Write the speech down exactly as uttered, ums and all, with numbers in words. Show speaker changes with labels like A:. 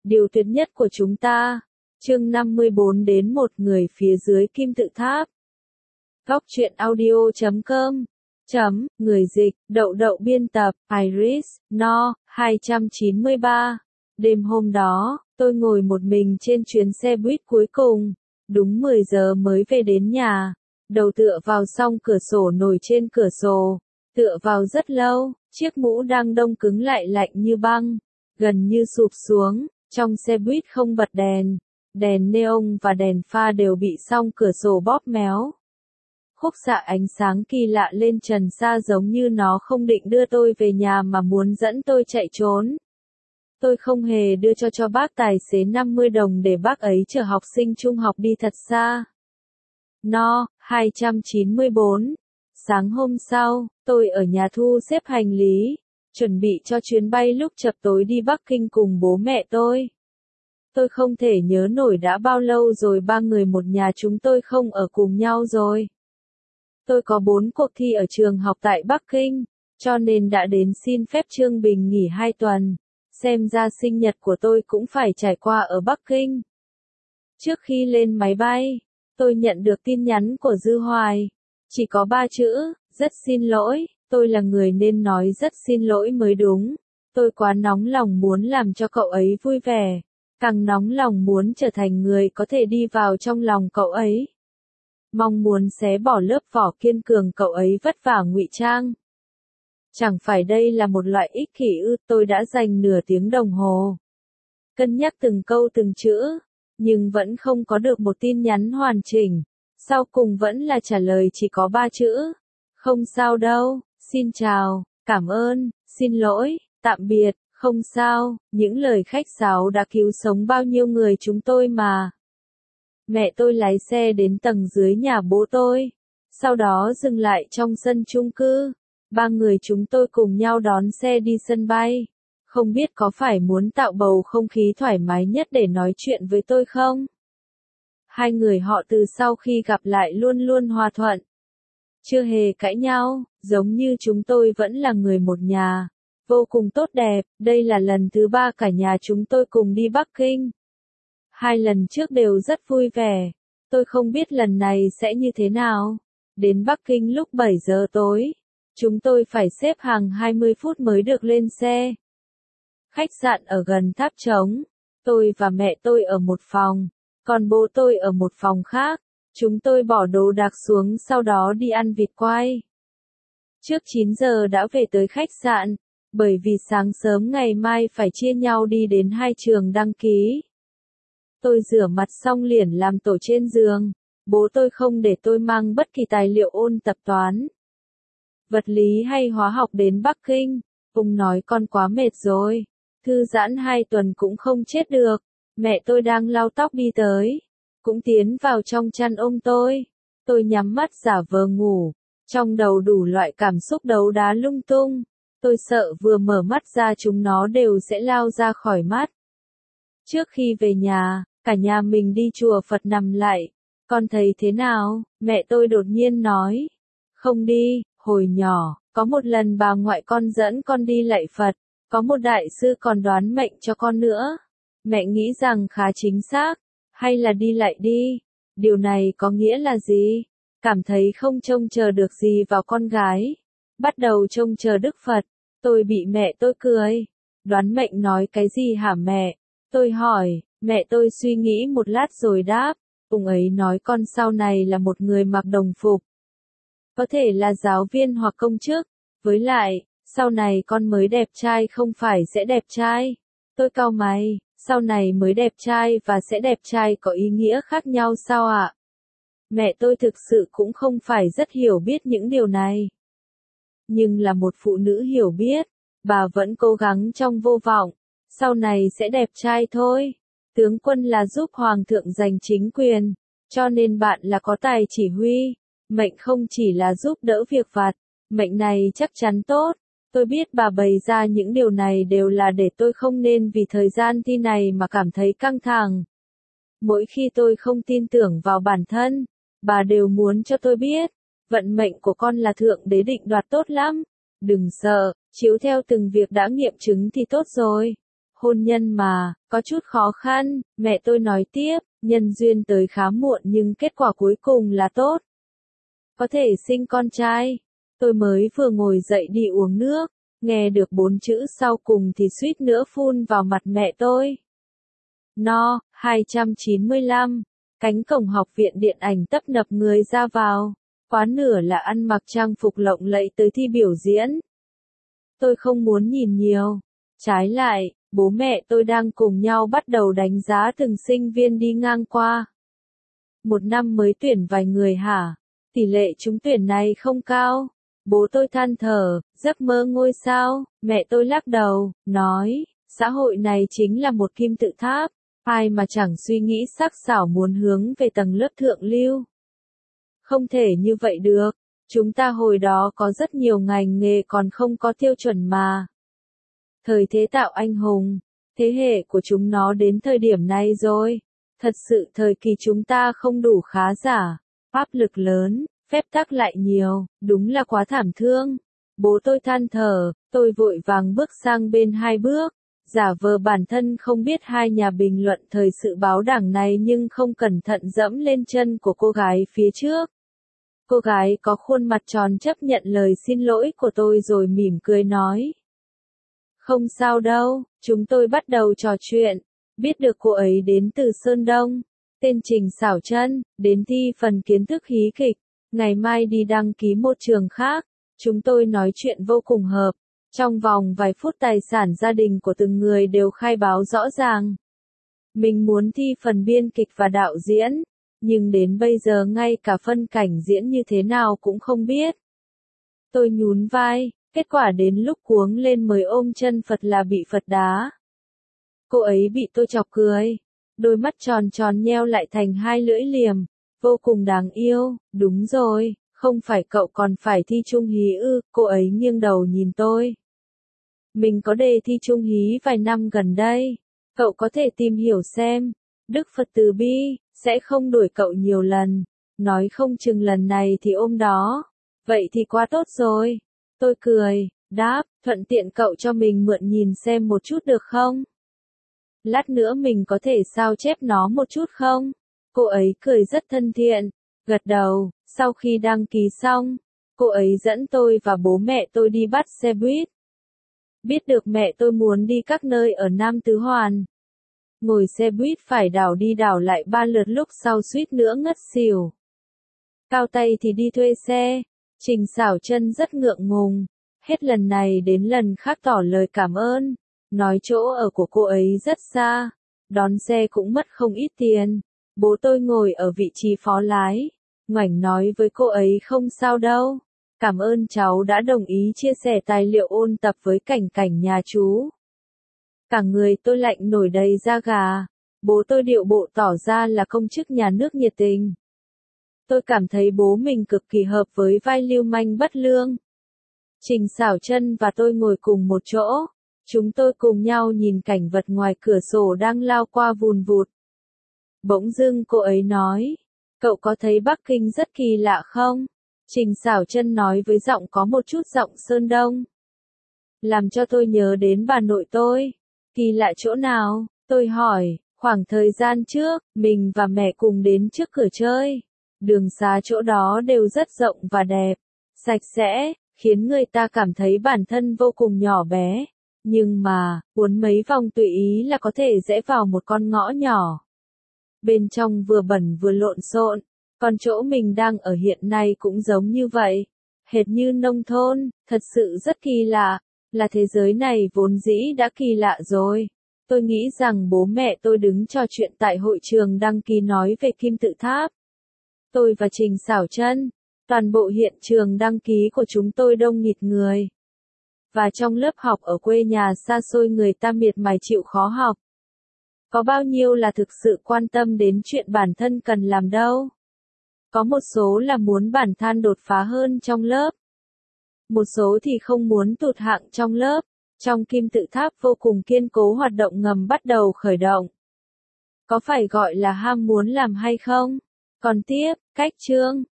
A: Điều tuyệt nhất của chúng ta. Chương năm mươi bốn đến một người phía dưới kim tự tháp. Góc truyện audio chấm com. Chấm, người dịch, đậu đậu biên tập, Iris, No, hai trăm chín mươi ba. Đêm hôm đó, tôi ngồi một mình trên chuyến xe buýt cuối cùng. Đúng mười giờ mới về đến nhà. Đầu tựa vào song cửa sổ nổi trên cửa sổ. Tựa vào rất lâu, chiếc mũ đang đông cứng lại lạnh như băng. Gần như sụp xuống, trong xe buýt không bật đèn. Đèn neon và đèn pha đều bị song cửa sổ bóp méo. Khúc xạ ánh sáng kỳ lạ lên trần xa giống như nó không định đưa tôi về nhà mà muốn dẫn tôi chạy trốn. Tôi không hề đưa cho cho bác tài xế năm mươi đồng để bác ấy chở học sinh trung học đi thật xa. No, hai trăm chín mươi bốn. Sáng hôm sau, tôi ở nhà thu xếp hành lý, chuẩn bị cho chuyến bay lúc chập tối đi Bắc Kinh cùng bố mẹ tôi. Tôi không thể nhớ nổi đã bao lâu rồi ba người một nhà chúng tôi không ở cùng nhau rồi. Tôi có bốn cuộc thi ở trường học tại Bắc Kinh, cho nên đã đến xin phép Trương Bình nghỉ hai tuần. Xem ra sinh nhật của tôi cũng phải trải qua ở Bắc Kinh. Trước khi lên máy bay, tôi nhận được tin nhắn của Dư Hoài. Chỉ có ba chữ, rất xin lỗi, tôi là người nên nói rất xin lỗi mới đúng. Tôi quá nóng lòng muốn làm cho cậu ấy vui vẻ. Càng nóng lòng muốn trở thành người có thể đi vào trong lòng cậu ấy. Mong muốn xé bỏ lớp vỏ kiên cường cậu ấy vất vả ngụy trang. Chẳng phải đây là một loại ích kỷ ư? Tôi đã dành nửa tiếng đồng hồ cân nhắc từng câu từng chữ, nhưng vẫn không có được một tin nhắn hoàn chỉnh. Sau cùng vẫn là trả lời chỉ có ba chữ. Không sao đâu, xin chào, cảm ơn, xin lỗi, tạm biệt, không sao, những lời khách sáo đã cứu sống bao nhiêu người chúng tôi mà. Mẹ tôi lái xe đến tầng dưới nhà bố tôi, sau đó dừng lại trong sân chung cư. Ba người chúng tôi cùng nhau đón xe đi sân bay. Không biết có phải muốn tạo bầu không khí thoải mái nhất để nói chuyện với tôi không? Hai người họ từ sau khi gặp lại luôn luôn hòa thuận. Chưa hề cãi nhau, giống như chúng tôi vẫn là người một nhà. Vô cùng tốt đẹp, đây là lần thứ ba cả nhà chúng tôi cùng đi Bắc Kinh. Hai lần trước đều rất vui vẻ. Tôi không biết lần này sẽ như thế nào. Đến Bắc Kinh lúc bảy giờ tối. Chúng tôi phải xếp hàng hai mươi phút mới được lên xe. Khách sạn ở gần tháp trống. Tôi và mẹ tôi ở một phòng. Còn bố tôi ở một phòng khác. Chúng tôi bỏ đồ đạc xuống sau đó đi ăn vịt quay. Trước chín giờ đã về tới khách sạn. Bởi vì sáng sớm ngày mai phải chia nhau đi đến hai trường đăng ký. Tôi rửa mặt xong liền làm tổ trên giường. Bố tôi không để tôi mang bất kỳ tài liệu ôn tập toán, vật lý hay hóa học đến Bắc Kinh. Ông nói con quá mệt rồi. Thư giãn hai tuần cũng không chết được. Mẹ tôi đang lau tóc đi tới. Cũng tiến vào trong chăn ôm tôi. Tôi nhắm mắt giả vờ ngủ. Trong đầu đủ loại cảm xúc đấu đá lung tung. Tôi sợ vừa mở mắt ra chúng nó đều sẽ lao ra khỏi mắt. Trước khi về nhà, cả nhà mình đi chùa Phật nằm lại. Con thấy thế nào? Mẹ tôi đột nhiên nói. Không đi, hồi nhỏ, có một lần bà ngoại con dẫn con đi lạy Phật. Có một đại sư còn đoán mệnh cho con nữa. Mẹ nghĩ rằng khá chính xác. Hay là đi lạy đi? Điều này có nghĩa là gì? Cảm thấy không trông chờ được gì vào con gái. Bắt đầu trông chờ Đức Phật. Tôi bị mẹ tôi cười. Đoán mệnh nói cái gì hả mẹ? Tôi hỏi, mẹ tôi suy nghĩ một lát rồi đáp. Ông ấy nói con sau này là một người mặc đồng phục. Có thể là giáo viên hoặc công chức. Với lại, sau này con mới đẹp trai không phải sẽ đẹp trai. Tôi cau mày, sau này mới đẹp trai và sẽ đẹp trai có ý nghĩa khác nhau sao ạ? Mẹ tôi thực sự cũng không phải rất hiểu biết những điều này. Nhưng là một phụ nữ hiểu biết, bà vẫn cố gắng trong vô vọng. Sau này sẽ đẹp trai thôi. Tướng quân là giúp hoàng thượng giành chính quyền, cho nên bạn là có tài chỉ huy. Mệnh không chỉ là giúp đỡ việc vặt, mệnh này chắc chắn tốt. Tôi biết bà bày ra những điều này đều là để tôi không nên vì thời gian thi này mà cảm thấy căng thẳng. Mỗi khi tôi không tin tưởng vào bản thân, bà đều muốn cho tôi biết, vận mệnh của con là thượng đế định đoạt tốt lắm. Đừng sợ, chiếu theo từng việc đã nghiệm chứng thì tốt rồi. hôn nhân mà, có chút khó khăn, mẹ tôi nói tiếp, nhân duyên tới khá muộn nhưng kết quả cuối cùng là tốt. Có thể sinh con trai. Tôi mới vừa ngồi dậy đi uống nước, nghe được bốn chữ sau cùng thì suýt nữa phun vào mặt mẹ tôi. No, hai trăm chín mươi lăm, cánh cổng học viện điện ảnh tấp nập người ra vào, quá nửa là ăn mặc trang phục lộng lẫy tới thi biểu diễn. Tôi không muốn nhìn nhiều. Trái lại, bố mẹ tôi đang cùng nhau bắt đầu đánh giá từng sinh viên đi ngang qua. Một năm mới tuyển vài người hả? Tỷ lệ trúng tuyển này không cao. Bố tôi than thở, giấc mơ ngôi sao, mẹ tôi lắc đầu, nói, xã hội này chính là một kim tự tháp, ai mà chẳng suy nghĩ sắc sảo muốn hướng về tầng lớp thượng lưu. Không thể như vậy được, chúng ta hồi đó có rất nhiều ngành nghề còn không có tiêu chuẩn mà. Thời thế tạo anh hùng, thế hệ của chúng nó đến thời điểm này rồi, thật sự thời kỳ chúng ta không đủ khá giả, áp lực lớn. Phép tắc lại nhiều, đúng là quá thảm thương. Bố tôi than thở, tôi vội vàng bước sang bên hai bước, giả vờ bản thân không biết hai nhà bình luận thời sự báo đảng này nhưng không cẩn thận dẫm lên chân của cô gái phía trước. Cô gái có khuôn mặt tròn chấp nhận lời xin lỗi của tôi rồi mỉm cười nói. Không sao đâu, chúng tôi bắt đầu trò chuyện, biết được cô ấy đến từ Sơn Đông, tên Trình Xảo Chân, đến thi phần kiến thức hí kịch. Ngày mai đi đăng ký một trường khác, chúng tôi nói chuyện vô cùng hợp. Trong vòng vài phút tài sản gia đình của từng người đều khai báo rõ ràng. Mình muốn thi phần biên kịch và đạo diễn, nhưng đến bây giờ ngay cả phân cảnh diễn như thế nào cũng không biết. Tôi nhún vai, kết quả đến lúc cuống lên mới ôm chân Phật là bị Phật đá. Cô ấy bị tôi chọc cười, đôi mắt tròn tròn nheo lại thành hai lưỡi liềm. Vô cùng đáng yêu, đúng rồi, không phải cậu còn phải thi trung hí ư, cô ấy nghiêng đầu nhìn tôi. Mình có đề thi trung hí vài năm gần đây, cậu có thể tìm hiểu xem, Đức Phật từ bi, sẽ không đuổi cậu nhiều lần, nói không chừng lần này thì ôm đó, vậy thì quá tốt rồi. Tôi cười, đáp, thuận tiện cậu cho mình mượn nhìn xem một chút được không? Lát nữa mình có thể sao chép nó một chút không? Cô ấy cười rất thân thiện, gật đầu, sau khi đăng ký xong, cô ấy dẫn tôi và bố mẹ tôi đi bắt xe buýt. Biết được mẹ tôi muốn đi các nơi ở Nam Tứ Hoàn. Ngồi xe buýt phải đảo đi đảo lại ba lượt lúc sau suýt nữa ngất xỉu. Cao tay thì đi thuê xe, Trình Xảo Chân rất ngượng ngùng, hết lần này đến lần khác tỏ lời cảm ơn, nói chỗ ở của cô ấy rất xa, đón xe cũng mất không ít tiền. Bố tôi ngồi ở vị trí phó lái, ngoảnh nói với cô ấy không sao đâu, cảm ơn cháu đã đồng ý chia sẻ tài liệu ôn tập với cảnh cảnh nhà chú. Cả người tôi lạnh nổi đầy da gà, bố tôi điệu bộ tỏ ra là công chức nhà nước nhiệt tình. Tôi cảm thấy bố mình cực kỳ hợp với vai lưu manh bất lương. Trình Xảo Chân và tôi ngồi cùng một chỗ, chúng tôi cùng nhau nhìn cảnh vật ngoài cửa sổ đang lao qua vùn vụt. Bỗng dưng cô ấy nói, cậu có thấy Bắc Kinh rất kỳ lạ không? Trình Xảo Chân nói với giọng có một chút giọng Sơn Đông. Làm cho tôi nhớ đến bà nội tôi. Kỳ lạ chỗ nào? Tôi hỏi, khoảng thời gian trước, mình và mẹ cùng đến trước cửa chơi. Đường xá chỗ đó đều rất rộng và đẹp, sạch sẽ, khiến người ta cảm thấy bản thân vô cùng nhỏ bé. Nhưng mà, uốn mấy vòng tùy ý là có thể rẽ vào một con ngõ nhỏ. Bên trong vừa bẩn vừa lộn xộn, còn chỗ mình đang ở hiện nay cũng giống như vậy, hệt như nông thôn, thật sự rất kỳ lạ, là thế giới này vốn dĩ đã kỳ lạ rồi. Tôi nghĩ rằng bố mẹ tôi đứng trò chuyện tại hội trường đăng ký nói về kim tự tháp. Tôi và Trình Xảo Chân, toàn bộ hiện trường đăng ký của chúng tôi đông nghịt người. Và trong lớp học ở quê nhà xa xôi người ta miệt mài chịu khó học. Có bao nhiêu là thực sự quan tâm đến chuyện bản thân cần làm đâu. Có một số là muốn bản thân đột phá hơn trong lớp. Một số thì không muốn tụt hạng trong lớp. Trong kim tự tháp vô cùng kiên cố hoạt động ngầm bắt đầu khởi động. Có phải gọi là ham muốn làm hay không? Còn tiếp, cách chương.